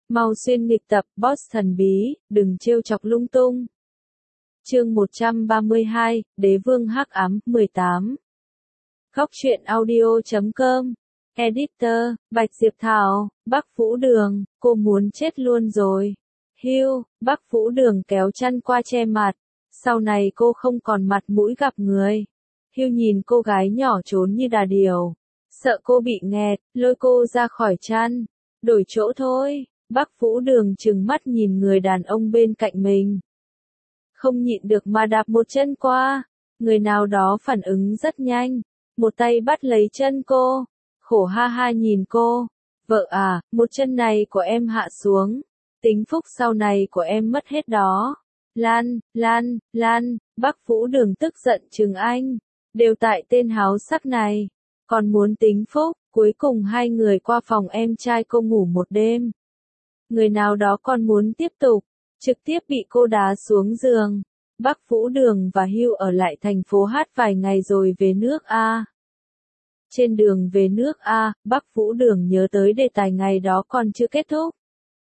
Mau xuyên nghịch tập, boss thần bí, đừng trêu chọc lung tung. Chương 132, Đế vương hắc ám, 18. Góc truyện audio.com. Editor, Bạch Diệp Thảo, Bắc Vũ Đường, cô muốn chết luôn rồi. Hưu, Bắc Vũ Đường kéo chăn qua che mặt. Sau này cô không còn mặt mũi gặp người. Hưu nhìn cô gái nhỏ trốn như đà điểu. Sợ cô bị nghẹt, lôi cô ra khỏi chăn. Đổi chỗ thôi. Bắc Vũ Đường trừng mắt nhìn người đàn ông bên cạnh mình. Không nhịn được mà đạp một chân qua. Người nào đó phản ứng rất nhanh. Một tay bắt lấy chân cô. Khổ ha ha nhìn cô. Vợ à, một chân này của em hạ xuống. Tính phúc sau này của em mất hết đó. Lan, Bắc Vũ Đường tức giận chừng anh. Đều tại tên háo sắc này. Còn muốn tính phúc, cuối cùng hai người qua phòng em trai cô ngủ một đêm. Người nào đó còn muốn tiếp tục, trực tiếp bị cô đá xuống giường. Bắc Vũ Đường và Hưu ở lại thành phố hát vài ngày rồi về nước A. Trên đường về nước A, Bắc Vũ Đường nhớ tới đề tài ngày đó còn chưa kết thúc.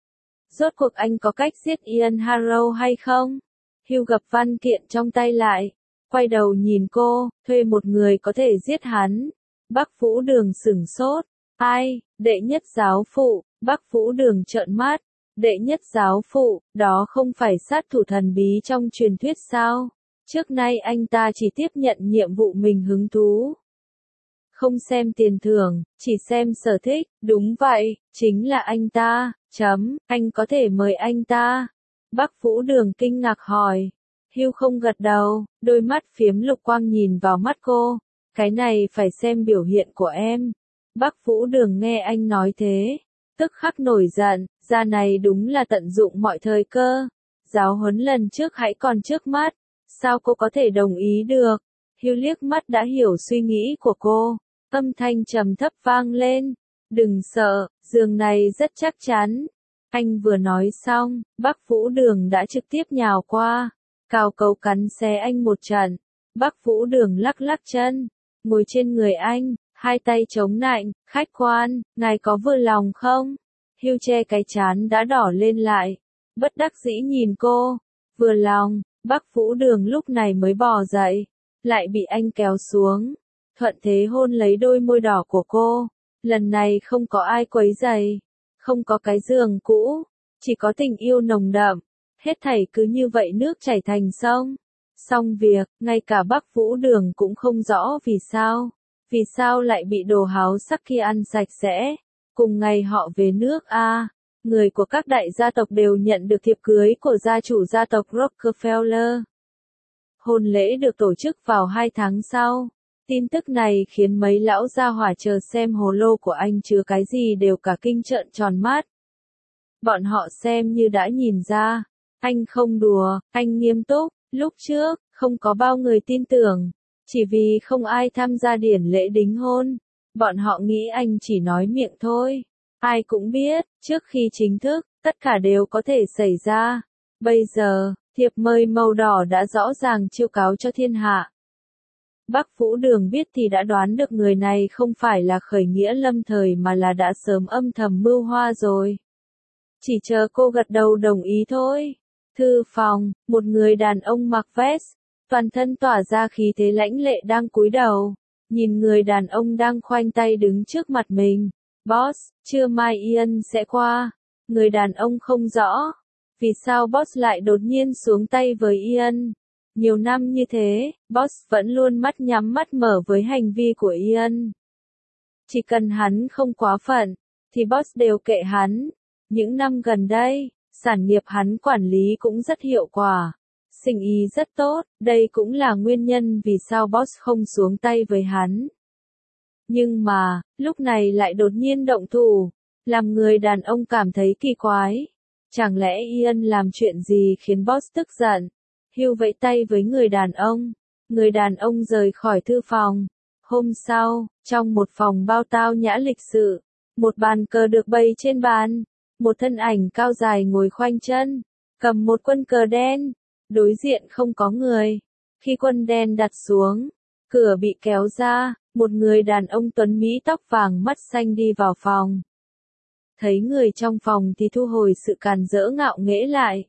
Rốt cuộc anh có cách giết Ian Harrow hay không? Hưu gập văn kiện trong tay lại, quay đầu nhìn cô, thuê một người có thể giết hắn. Bắc Vũ Đường sửng sốt. Ai, đệ nhất giáo phụ? Bắc Vũ Đường trợn mắt. Đệ nhất giáo phụ, đó không phải sát thủ thần bí trong truyền thuyết sao? Trước nay anh ta chỉ tiếp nhận nhiệm vụ mình hứng thú. Không xem tiền thưởng, chỉ xem sở thích. Đúng vậy, chính là anh ta. Anh có thể mời anh ta. Bắc Vũ Đường kinh ngạc hỏi. Hưu không gật đầu, đôi mắt phiếm lục quang nhìn vào mắt cô. Cái này phải xem biểu hiện của em. Bắc Vũ Đường nghe anh nói thế, tức khắc nổi giận, ra này đúng là tận dụng mọi thời cơ. Giáo huấn lần trước hãy còn trước mắt, sao cô có thể đồng ý được? Hưu liếc mắt đã hiểu suy nghĩ của cô, âm thanh trầm thấp vang lên. Đừng sợ, giường này rất chắc chắn. Anh vừa nói xong, Bắc Vũ Đường đã trực tiếp nhào qua, cào cấu cắn xé anh một trận. Bắc Vũ Đường lắc lắc chân, ngồi trên người anh, hai tay chống nạnh, khách quan, ngài có vừa lòng không? Hưu che cái trán đã đỏ lên lại, bất đắc dĩ nhìn cô, vừa lòng. Bắc Vũ Đường lúc này mới bò dậy, lại bị anh kéo xuống, thuận thế hôn lấy đôi môi đỏ của cô. Lần này không có ai quấy rầy, không có cái giường cũ, chỉ có tình yêu nồng đậm, hết thảy cứ như vậy nước chảy thành sông. Xong việc, ngay cả Bắc Vũ Đường cũng không rõ vì sao lại bị đồ háo sắc kia ăn sạch sẽ. Cùng ngày họ về nước A, người của các đại gia tộc đều nhận được thiệp cưới của gia chủ gia tộc Rockefeller. Hôn lễ được tổ chức vào 2 tháng sau. Tin tức này khiến mấy lão gia hỏa chờ xem hồ lô của anh chứa cái gì đều cả kinh trợn tròn mắt. Bọn họ xem như đã nhìn ra, anh không đùa, anh nghiêm túc. Lúc trước, không có bao người tin tưởng, chỉ vì không ai tham gia điển lễ đính hôn. Bọn họ nghĩ anh chỉ nói miệng thôi. Ai cũng biết, trước khi chính thức, tất cả đều có thể xảy ra. Bây giờ, thiệp mời màu đỏ đã rõ ràng chiêu cáo cho thiên hạ. Bắc Vũ Đường biết thì đã đoán được người này không phải là khởi nghĩa lâm thời mà là đã sớm âm thầm mưu hoa rồi. Chỉ chờ cô gật đầu đồng ý thôi. Thư phòng, một người đàn ông mặc vest, toàn thân tỏa ra khí thế lãnh lệ đang cúi đầu, nhìn người đàn ông đang khoanh tay đứng trước mặt mình. Boss, trưa mai Ian sẽ qua. Người đàn ông không rõ, vì sao boss lại đột nhiên xuống tay với Ian. Nhiều năm như thế, boss vẫn luôn mắt nhắm mắt mở với hành vi của Ian. Chỉ cần hắn không quá phận, thì boss đều kệ hắn. Những năm gần đây, sản nghiệp hắn quản lý cũng rất hiệu quả, sinh ý rất tốt, đây cũng là nguyên nhân vì sao boss không xuống tay với hắn. Nhưng mà, lúc này lại đột nhiên động thủ, làm người đàn ông cảm thấy kỳ quái. Chẳng lẽ Ian làm chuyện gì khiến boss tức giận? Hưu vẫy tay với người đàn ông rời khỏi thư phòng. Hôm sau, trong một phòng bao tao nhã lịch sự, một bàn cờ được bày trên bàn. Một thân ảnh cao dài ngồi khoanh chân, cầm một quân cờ đen, đối diện không có người. Khi quân đen đặt xuống, cửa bị kéo ra, một người đàn ông tuấn Mỹ tóc vàng mắt xanh đi vào phòng. Thấy người trong phòng thì thu hồi sự càn rỡ ngạo nghễ lại.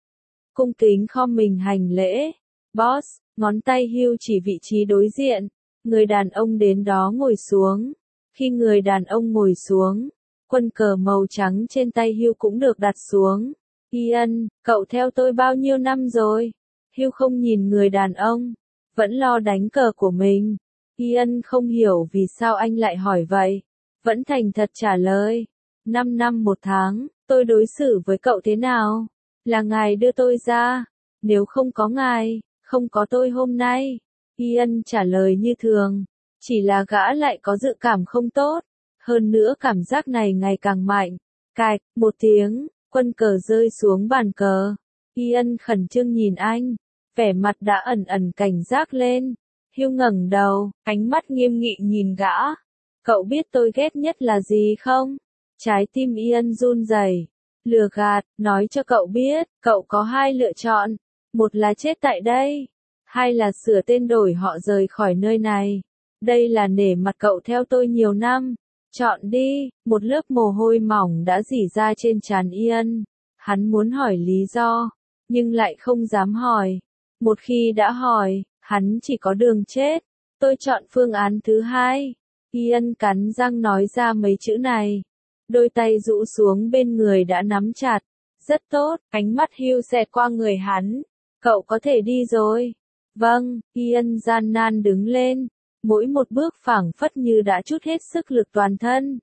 Cung kính khom mình hành lễ. Boss, ngón tay Hugh chỉ vị trí đối diện. Người đàn ông đến đó ngồi xuống. Khi người đàn ông ngồi xuống, quân cờ màu trắng trên tay Hugh cũng được đặt xuống. Ian, cậu theo tôi bao nhiêu năm rồi? Hugh không nhìn người đàn ông, vẫn lo đánh cờ của mình. Ian không hiểu vì sao anh lại hỏi vậy. Vẫn thành thật trả lời. 5 năm 1 tháng, tôi đối xử với cậu thế nào? Là ngài đưa tôi ra. Nếu không có ngài, không có tôi hôm nay. Ian trả lời như thường. Chỉ là gã lại có dự cảm không tốt. Hơn nữa cảm giác này ngày càng mạnh. Cạch, một tiếng, quân cờ rơi xuống bàn cờ. Ian khẩn trương nhìn anh. Vẻ mặt đã ẩn ẩn cảnh giác lên. Hugh ngẩng đầu, ánh mắt nghiêm nghị nhìn gã. Cậu biết tôi ghét nhất là gì không? Trái tim Ian run rẩy. Lừa gạt, nói cho cậu biết, cậu có 2 lựa chọn. Một là chết tại đây. 2 là sửa tên đổi họ rời khỏi nơi này. Đây là nể mặt cậu theo tôi nhiều năm. Chọn đi. Một lớp mồ hôi mỏng đã rỉ ra trên trán Ian. Hắn muốn hỏi lý do, nhưng lại không dám hỏi. Một khi đã hỏi, hắn chỉ có đường chết. Tôi chọn phương án thứ 2. Ian cắn răng nói ra mấy chữ này. Đôi tay rũ xuống bên người đã nắm chặt. Rất tốt, ánh mắt Hugh xẹt qua người hắn. Cậu có thể đi rồi. Vâng, Ian gian nan đứng lên. Mỗi một bước phảng phất như đã trút hết sức lực toàn thân.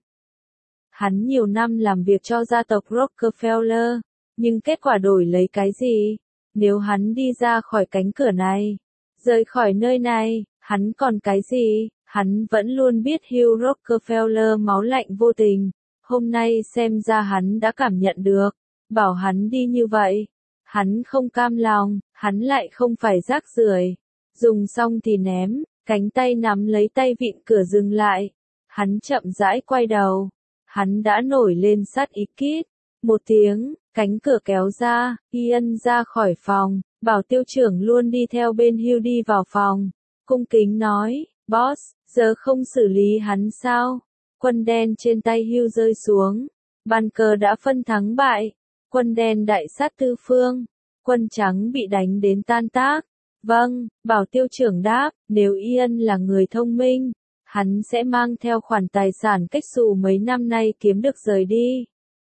Hắn nhiều năm làm việc cho gia tộc Rockefeller. Nhưng kết quả đổi lấy cái gì? Nếu hắn đi ra khỏi cánh cửa này, rời khỏi nơi này, hắn còn cái gì? Hắn vẫn luôn biết Hugh Rockefeller máu lạnh vô tình. Hôm nay xem ra hắn đã cảm nhận được. Bảo hắn đi như vậy. Hắn không cam lòng, hắn lại không phải rác rưởi. Dùng xong thì ném, cánh tay nắm lấy tay vịn cửa dừng lại. Hắn chậm rãi quay đầu. Hắn đã nổi lên sát ý kít. Một tiếng, cánh cửa kéo ra, Ian ra khỏi phòng, bảo tiêu trưởng luôn đi theo bên Hugh đi vào phòng. Cung kính nói, boss, giờ không xử lý hắn sao? Quân đen trên tay Hugh rơi xuống. Bàn cờ đã phân thắng bại. Quân đen đại sát tư phương. Quân trắng bị đánh đến tan tác. Vâng, bảo tiêu trưởng đáp, nếu Ian là người thông minh, hắn sẽ mang theo khoản tài sản cách xù mấy năm nay kiếm được rời đi.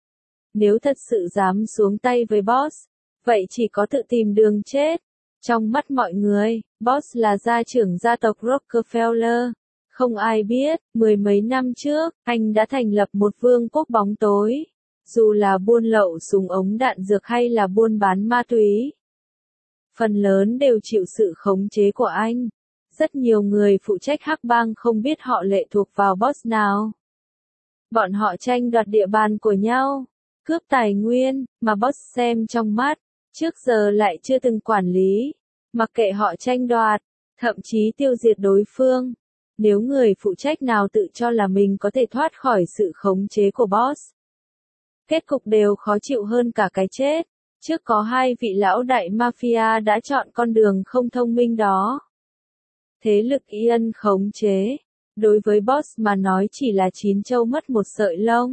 Nếu thật sự dám xuống tay với boss, vậy chỉ có tự tìm đường chết. Trong mắt mọi người, boss là gia trưởng gia tộc Rockefeller. Không ai biết, 10 mấy năm trước, anh đã thành lập một vương quốc bóng tối. Dù là buôn lậu súng ống đạn dược hay là buôn bán ma túy, phần lớn đều chịu sự khống chế của anh. Rất nhiều người phụ trách hắc bang không biết họ lệ thuộc vào boss nào. Bọn họ tranh đoạt địa bàn của nhau, cướp tài nguyên, mà boss xem trong mắt, trước giờ lại chưa từng quản lý. Mặc kệ họ tranh đoạt, thậm chí tiêu diệt đối phương. Nếu người phụ trách nào tự cho là mình có thể thoát khỏi sự khống chế của boss, kết cục đều khó chịu hơn cả cái chết. Trước có 2 vị lão đại mafia đã chọn con đường không thông minh đó. Thế lực Ian khống chế, đối với boss mà nói chỉ là 9 trâu mất một sợi lông.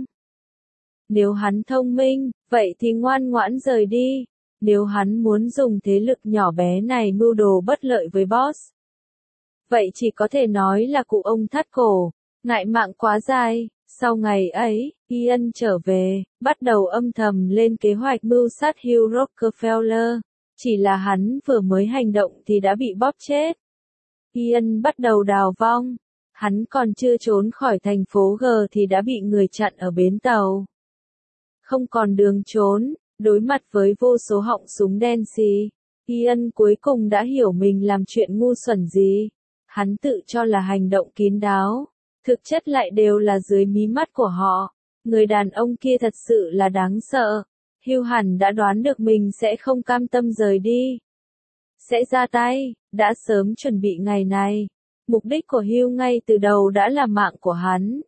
Nếu hắn thông minh, vậy thì ngoan ngoãn rời đi. Nếu hắn muốn dùng thế lực nhỏ bé này mưu đồ bất lợi với boss, vậy chỉ có thể nói là cụ ông thắt cổ, ngại mạng quá dài. Sau ngày ấy, Ian trở về, bắt đầu âm thầm lên kế hoạch mưu sát Hugh Rockefeller. Chỉ là hắn vừa mới hành động thì đã bị bóp chết. Ian bắt đầu đào vong. Hắn còn chưa trốn khỏi thành phố G thì đã bị người chặn ở bến tàu. Không còn đường trốn, đối mặt với vô số họng súng đen xì, Ian cuối cùng đã hiểu mình làm chuyện ngu xuẩn gì. Hắn tự cho là hành động kín đáo, thực chất lại đều là dưới mí mắt của họ. Người đàn ông kia thật sự là đáng sợ. Hugh hẳn đã đoán được mình sẽ không cam tâm rời đi, sẽ ra tay, đã sớm chuẩn bị ngày này. Mục đích của Hugh ngay từ đầu đã là mạng của hắn.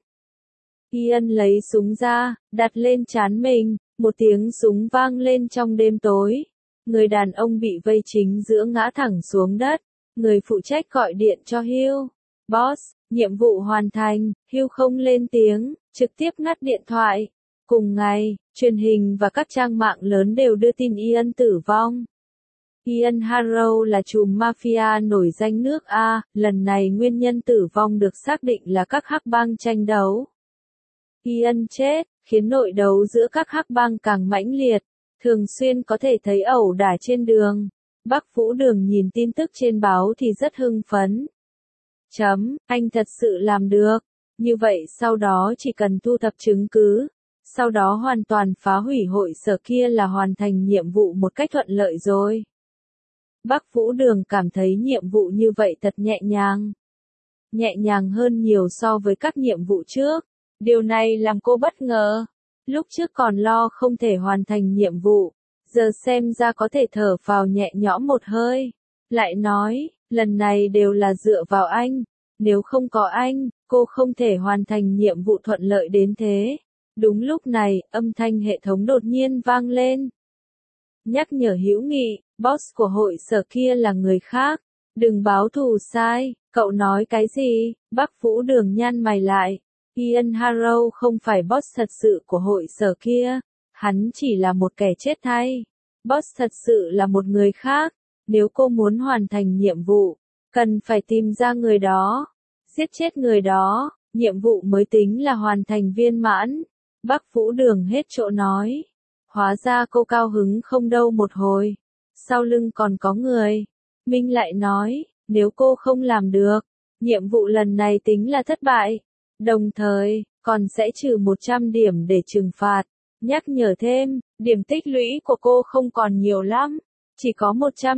Ian lấy súng ra, đặt lên trán mình, một tiếng súng vang lên trong đêm tối. Người đàn ông bị vây chính giữa ngã thẳng xuống đất. Người phụ trách gọi điện cho Hugh. Boss, nhiệm vụ hoàn thành. Hugh không lên tiếng, trực tiếp ngắt điện thoại. Cùng ngày, truyền hình và các trang mạng lớn đều đưa tin Ian tử vong. Ian Harrow là trùm mafia nổi danh nước A, lần này nguyên nhân tử vong được xác định là các hắc bang tranh đấu. Ian chết, khiến nội đấu giữa các hắc bang càng mãnh liệt, thường xuyên có thể thấy ẩu đả trên đường. Bác Vũ Đường nhìn tin tức trên báo thì rất hưng phấn. Anh thật sự làm được. Như vậy sau đó chỉ cần thu thập chứng cứ, sau đó hoàn toàn phá hủy hội sở kia là hoàn thành nhiệm vụ một cách thuận lợi rồi. Bác Vũ Đường cảm thấy nhiệm vụ như vậy thật nhẹ nhàng. Nhẹ nhàng hơn nhiều so với các nhiệm vụ trước. Điều này làm cô bất ngờ. Lúc trước còn lo không thể hoàn thành nhiệm vụ, giờ xem ra có thể thở phào nhẹ nhõm một hơi. Lại nói, lần này đều là dựa vào anh. Nếu không có anh, cô không thể hoàn thành nhiệm vụ thuận lợi đến thế. Đúng lúc này, âm thanh hệ thống đột nhiên vang lên. Nhắc nhở hữu nghị, boss của hội sở kia là người khác. Đừng báo thù sai, cậu nói cái gì? Bác Vũ Đường nhăn mày lại. Ian Harrow không phải boss thật sự của hội sở kia. Hắn chỉ là một kẻ chết thay. Boss thật sự là một người khác. Nếu cô muốn hoàn thành nhiệm vụ, cần phải tìm ra người đó. Giết chết người đó, nhiệm vụ mới tính là hoàn thành viên mãn. Bác Vũ Đường hết chỗ nói. Hóa ra cô cao hứng không đâu một hồi. Sau lưng còn có người. Minh lại nói, nếu cô không làm được, nhiệm vụ lần này tính là thất bại. Đồng thời, còn sẽ trừ 100 điểm để trừng phạt. Nhắc nhở thêm, điểm tích lũy của cô không còn nhiều lắm. Chỉ có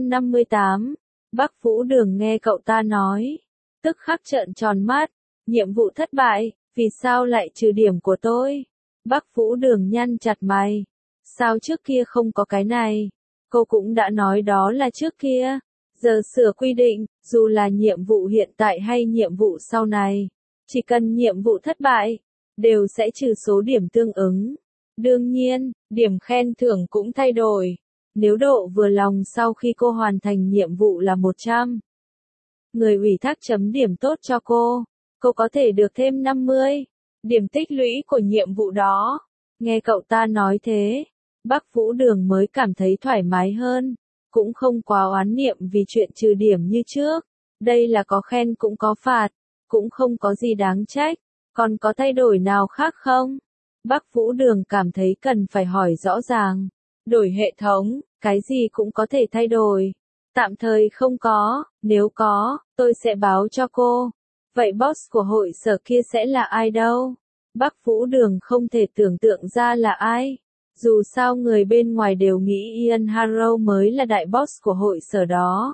158. Bác Vũ Đường nghe cậu ta nói. Tức khắc trợn tròn mắt. Nhiệm vụ thất bại, vì sao lại trừ điểm của tôi? Bác Vũ Đường nhăn chặt mày. Sao trước kia không có cái này? Cô cũng đã nói đó là trước kia. Giờ sửa quy định, dù là nhiệm vụ hiện tại hay nhiệm vụ sau này. Chỉ cần nhiệm vụ thất bại, đều sẽ trừ số điểm tương ứng. Đương nhiên, điểm khen thưởng cũng thay đổi. Nếu độ vừa lòng sau khi cô hoàn thành nhiệm vụ là 100. Người ủy thác chấm điểm tốt cho cô có thể được thêm 50 điểm tích lũy của nhiệm vụ đó. Nghe cậu ta nói thế, bác Vũ Đường mới cảm thấy thoải mái hơn, cũng không quá oán niệm vì chuyện trừ điểm như trước. Đây là có khen cũng có phạt, cũng không có gì đáng trách. Còn có thay đổi nào khác không? Bác Vũ Đường cảm thấy cần phải hỏi rõ ràng. Đổi hệ thống, cái gì cũng có thể thay đổi. Tạm thời không có, nếu có, tôi sẽ báo cho cô. Vậy boss của hội sở kia sẽ là ai đâu? Bác Vũ Đường không thể tưởng tượng ra là ai. Dù sao người bên ngoài đều nghĩ Ian Harrow mới là đại boss của hội sở đó.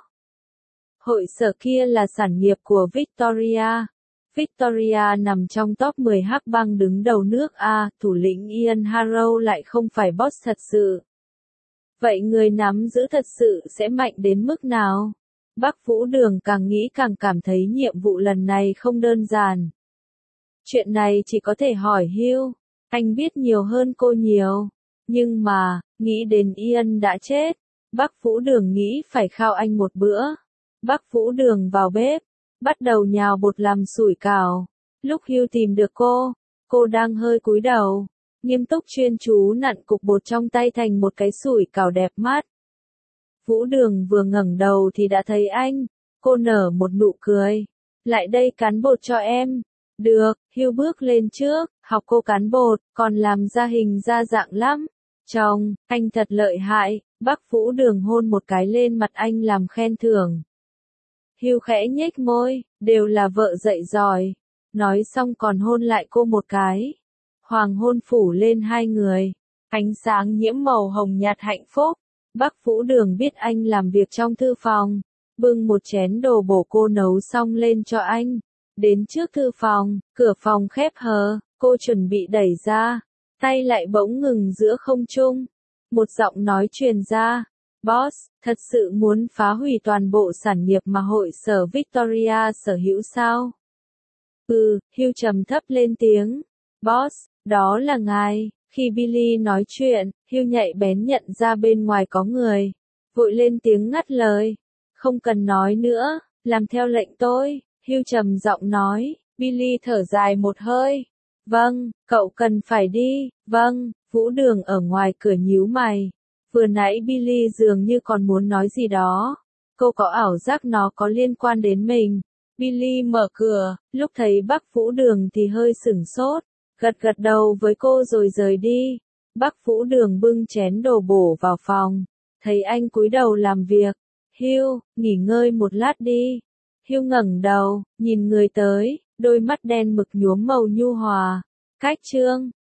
Hội sở kia là sản nghiệp của Victoria. Victoria nằm trong top 10 hắc bang đứng đầu nước A, thủ lĩnh Ian Harrow lại không phải boss thật sự. Vậy người nắm giữ thật sự sẽ mạnh đến mức nào? Bác Vũ Đường càng nghĩ càng cảm thấy nhiệm vụ lần này không đơn giản. Chuyện này chỉ có thể hỏi Hugh, anh biết nhiều hơn cô nhiều. Nhưng mà, nghĩ đến Ian đã chết, bác Vũ Đường nghĩ phải khao anh một bữa. Bác Vũ Đường vào bếp, bắt đầu nhào bột làm sủi cảo. Lúc Hugh tìm được cô đang hơi cúi đầu, nghiêm túc chuyên chú nặn cục bột trong tay thành một cái sủi cảo đẹp mắt. Vũ Đường vừa ngẩng đầu thì đã thấy anh, cô nở một nụ cười. Lại đây cán bột cho em. Được, Hugh bước lên trước, học cô cán bột, còn làm ra hình ra dạng lắm. Chồng, anh thật lợi hại. Bác Vũ Đường hôn một cái lên mặt anh làm khen thưởng. Hugh khẽ nhếch môi, đều là vợ dạy giỏi. Nói xong còn hôn lại cô một cái. Hoàng hôn phủ lên hai người. Ánh sáng nhiễm màu hồng nhạt hạnh phúc. Bác Vũ Đường biết anh làm việc trong thư phòng. Bưng một chén đồ bổ cô nấu xong lên cho anh. Đến trước thư phòng, cửa phòng khép hờ, cô chuẩn bị đẩy ra. Tay lại bỗng ngừng giữa không trung. Một giọng nói truyền ra. Boss, thật sự muốn phá hủy toàn bộ sản nghiệp mà hội sở Victoria sở hữu sao? Hugh trầm thấp lên tiếng. Boss, đó là ngài. Khi Billy nói chuyện, Hugh nhạy bén nhận ra bên ngoài có người. Vội lên tiếng ngắt lời. Không cần nói nữa, làm theo lệnh tôi. Hugh trầm giọng nói. Billy thở dài một hơi. Vâng, cậu cần phải đi, vâng, Vũ Đường ở ngoài cửa nhíu mày. Vừa nãy Billy dường như còn muốn nói gì đó. Cô có ảo giác nó có liên quan đến mình. Billy mở cửa, lúc thấy bác Vũ Đường thì hơi sửng sốt, gật gật đầu với cô rồi rời đi. Bác Vũ Đường bưng chén đồ bổ vào phòng, thấy anh cúi đầu làm việc. Hugh, nghỉ ngơi một lát đi. Hugh ngẩng đầu, nhìn người tới, đôi mắt đen mực nhuốm màu nhu hòa. Cách chương